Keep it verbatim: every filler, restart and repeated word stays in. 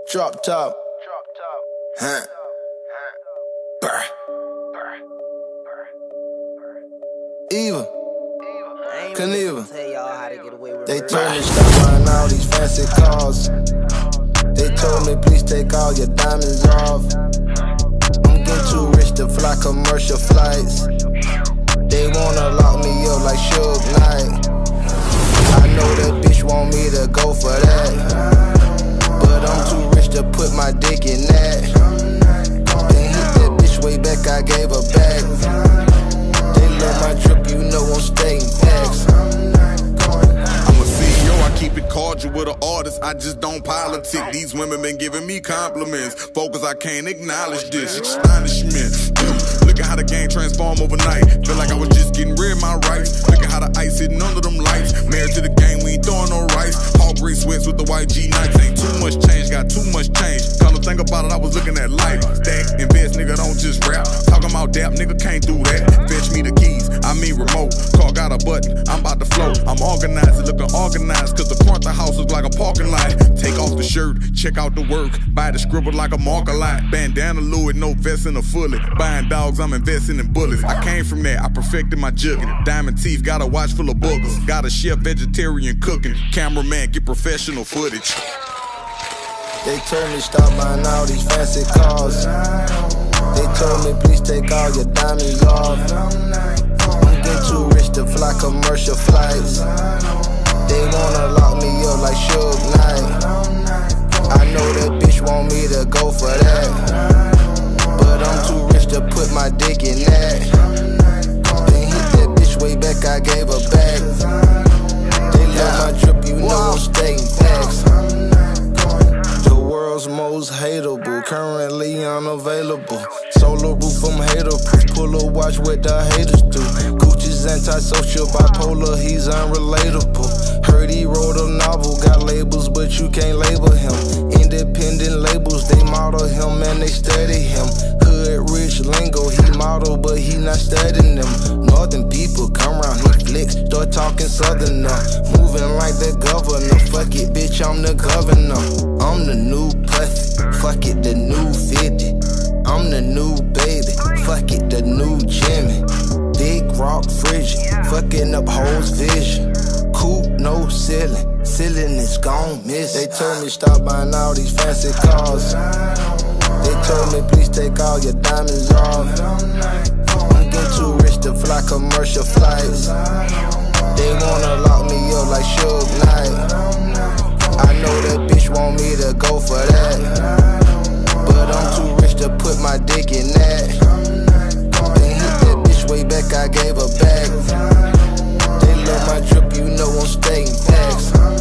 Drop top. Huh. Brr. Eva. Knievel. They told me stop buying all these fancy cars. They told me please take all your diamonds off. I'm getting too rich to fly commercial flights. They wanna lock me up like Suge Knight. I know that bitch want me to go for that, but I'm too rich to put my dick in that. Then hit that bitch way back, I gave her back. They love my drip, you know I'm staying facts. I'm a C E O, I keep it cordial with an artist, I just don't politic. These women been giving me compliments. Focus, I can't acknowledge this. Astonishment. Look at how the game transformed overnight. Feel like I was just getting rid of my rights. Look at how the ice hitting under them lights. Married to the game, we ain't throwing no rice. All gray sweats with the white G nights. Ain't too much change, got too much change. Come to think about it, I was looking at life. Stack, invest, nigga, don't just rap. Talking about dap, nigga, can't do that. Fetch me the keys, I mean remote. Car got a button, I'm about to float. I'm organized, looking organized, cause the front of the house is like a parking lot. Take off the shirt, check out the work. Buy the scribble like a marker lot. Bandana Louis, no vest and a fully. Buying dogs, I'm investing in bullets. I came from there, I perfected my jugging. Diamond teeth, got a watch full of boogers. Got a chef, vegetarian cooking. Cameraman, get professional footage. They told me stop buying all these fancy cars. They told me please take all your diamonds off. I'm getting too rich to fly commercial flights. They wanna lock me up like Suge Knight. I know that bitch want me to go for that, but I'm too rich to put my dick in that. Then hit that bitch way back, I gave her back. They love my drip, you know I'm staying facts. The world's most hateable, currently unavailable. Solar roof, I'm hater-proof. Pull a watch what the haters do. Gucci's antisocial, bipolar, he's unrelatable. Heard he wrote a novel, got labels, but you can't label him. Independent labels, they model him and they study him. Hood rich lingo, he model, but he not studying them. Northern people come round, he flicks, start talking southern now. Moving like the governor, fuck it, bitch, I'm the governor. I'm the new pussy, fuck it, the new fifty. I'm the new baby, fuck it, the new Jimmy. Big rock frigid, fucking up hoes' vision. Coupe, no ceiling, ceiling is gon' miss. They told me stop buying all these fancy cars. They told me please take all your diamonds off. I'm getting too rich to fly commercial flights. They wanna lock me up like Suge Knight. I know that bitch want me to go for that, but I'm too rich to put my dick in that. Then hit that bitch way back, I gave her back. They love my drip, you know I'm staying facts.